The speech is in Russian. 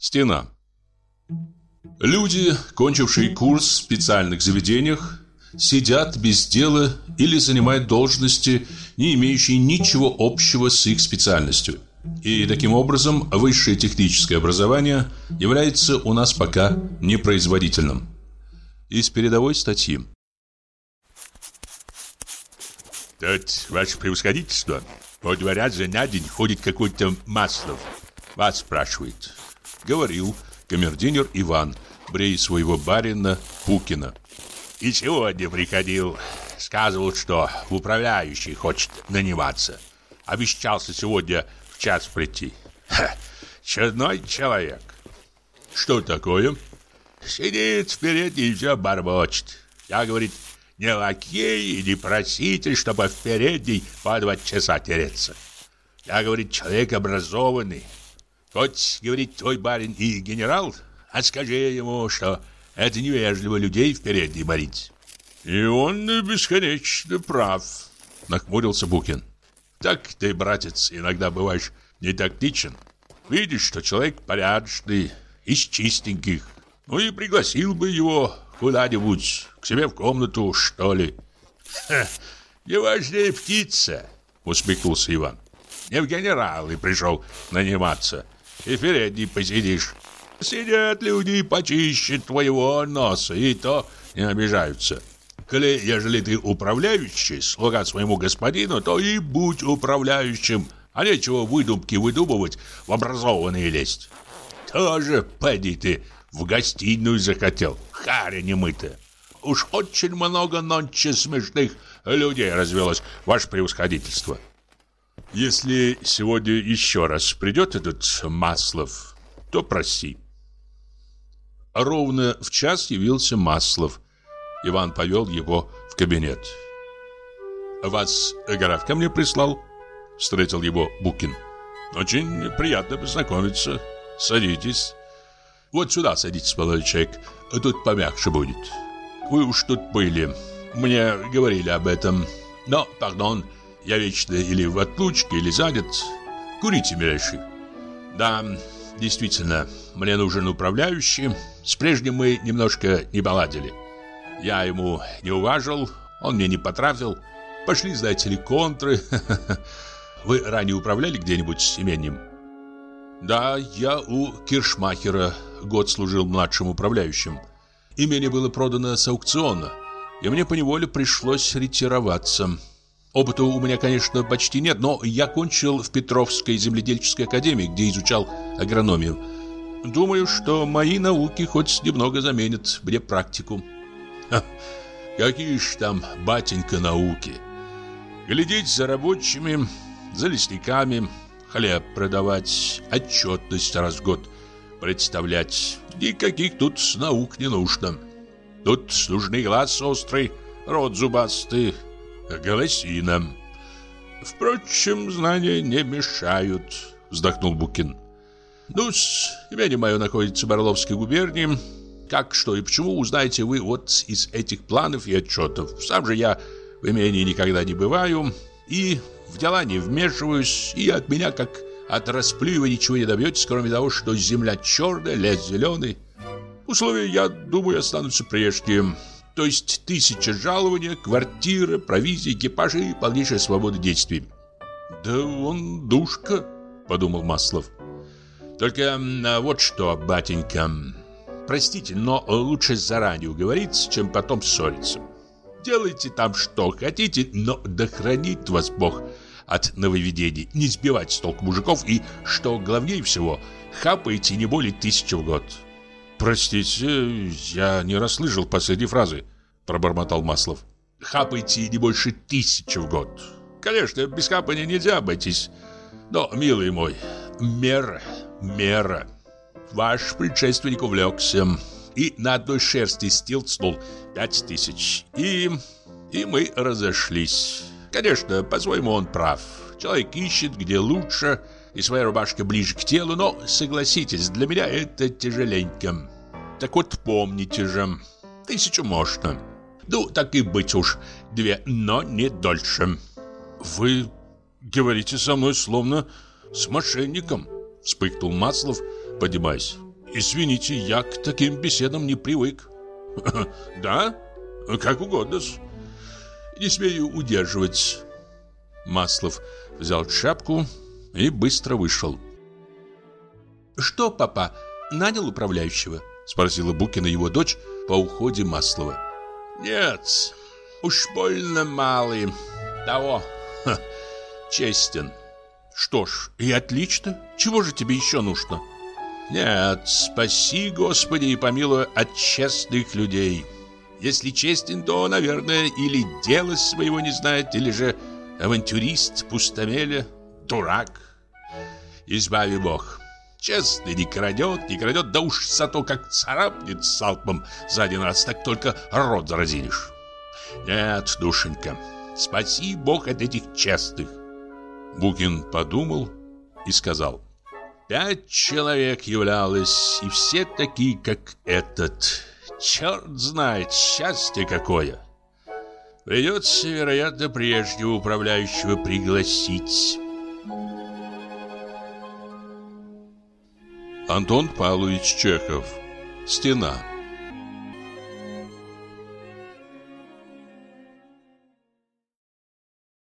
Стена. Люди, кончившие курс в специальных заведениях, сидят без дела или занимают должности, не имеющие ничего общего с их специальностью. И таким образом высшее техническое образование является у нас пока непроизводительным. Из передовой статьи. Тут, ваше превосходительство, по 2 раза на день ходит какой-то Маслов. Вас спрашивает. Говорил камердинер Иван, брея своего барина Букина. И сегодня приходил. Сказывал, что в управляющий хочет наниматься. Обещался сегодня в час прийти. Чудной человек. Что такое? Сидит впереди и все бормочет. Я, говорит, не лакей и не проситель, чтобы в передней по 2 часа тереться. Я, говорит, человек образованный. Хоть, говорит, твой барин и генерал, а скажи ему, что это невежливо людей в передней борить. И он бесконечно прав, нахмурился Букин. Так ты, братец, иногда бываешь нетактичен. Видишь, что человек порядочный, из чистеньких. Ну и пригласил бы его куда-нибудь, к себе в комнату, что ли. Не важнее птица, усмехнулся Иван. Не в генералы пришел наниматься, и впереди посидишь. Сидят люди почище твоего носа, и то не обижаются. Коли, ежели ты управляющий, слуга своему господину, то и будь управляющим, а нечего выдумки выдумывать, в образованные лезть. Тоже, поди ты, в гостиную захотел, харя немытая. Уж очень много нонче смешных людей развелось, ваше превосходительство. Если сегодня еще раз придет этот Маслов, то проси. Ровно в час явился Маслов. Иван повел его в кабинет. «Вас граф ко мне прислал?» Встретил его Букин. «Очень приятно познакомиться. Садитесь. Вот сюда садитесь, молодой человек. Тут помягче будет. Вы уж тут были. Мне говорили об этом. Но, пардон, я вечно или в отлучке, или занят. Курите, милейший». «Да, действительно, мне нужен управляющий. С прежним мы немножко не поладили. Я ему не уважил, он мне не потрафил. Пошли, знаете ли, контры. Вы ранее управляли где-нибудь с имением?» «Да, я у Киршмахера год служил младшим управляющим. Имение было продано с аукциона, и мне поневоле пришлось ретироваться. Опыта у меня, конечно, почти нет, но я кончил в Петровской земледельческой академии, где изучал агрономию. Думаю, что мои науки хоть немного заменят мне практику». Какие ж там, батенька, науки. Глядеть за рабочими, за лесниками, хлеб продавать, отчетность раз в год представлять. Никаких тут наук не нужно. Тут нужны глаз острый, рот зубастый, голосина. Впрочем, знания не мешают, вздохнул Букин. Ну-с, имение мое находится в Орловской губернии. Как, что и почему, узнаете вы вот из этих планов и отчетов. Сам же я в имении никогда не бываю и в дела не вмешиваюсь, и от меня, как от расплюева, ничего не добьетесь, кроме того, что земля черная, лес зеленый. Условия, я думаю, останутся прежние. То есть 1000 жалования, квартира, провизия, экипаж и полнейшая свобода действий. «Да он душка», — подумал Маслов. «Только вот что, батенька, простите, но лучше заранее уговориться, чем потом ссориться. Делайте там что хотите, но да хранит вас Бог от нововведений. Не сбивайте с толку мужиков и, что главнее всего, хапайте не более 1000 в год». «Простите, я не расслышал последней фразы», — пробормотал Маслов. «Хапайте не больше 1000 в год. Конечно, без хапания нельзя обойтись. Но, милый мой, мера. Ваш предшественник увлекся и на одной шерсти стилцнул 5000. И мы разошлись. Конечно, по-своему он прав. Человек ищет, где лучше, и своя рубашка ближе к телу, но, согласитесь, для меня это тяжеленько. Так вот, помните же, 1000 можно. Ну, так и быть уж, 2, но не дольше». «Вы говорите со мной словно с мошенником», — вспыхнул Маслов, поднимаясь. Извините, я к таким беседам не привык. Да? Как угодно-с. Не смею удерживать. Маслов взял шапку и быстро вышел. «Что, папа, нанял управляющего?» Спросила Букина его дочь по уходе Маслова. «Нет, уж больно малый. Того, честен». «Что ж, и отлично. Чего же тебе еще нужно?» «Нет, спаси, Господи, и помилуй от честных людей. Если честен, то, наверное, или дело своего не знает, или же авантюрист, пустомеля, дурак. Избави Бог. Честный не крадет, да уж зато как царапнет салпом за один раз, так только рот заразишь. Нет, душенька, спаси Бог от этих честных». Букин подумал и сказал: 5 человек являлось, и все такие, как этот. Черт знает, счастье какое. Придется, вероятно, прежнего управляющего пригласить. Антон Павлович Чехов. «Стена».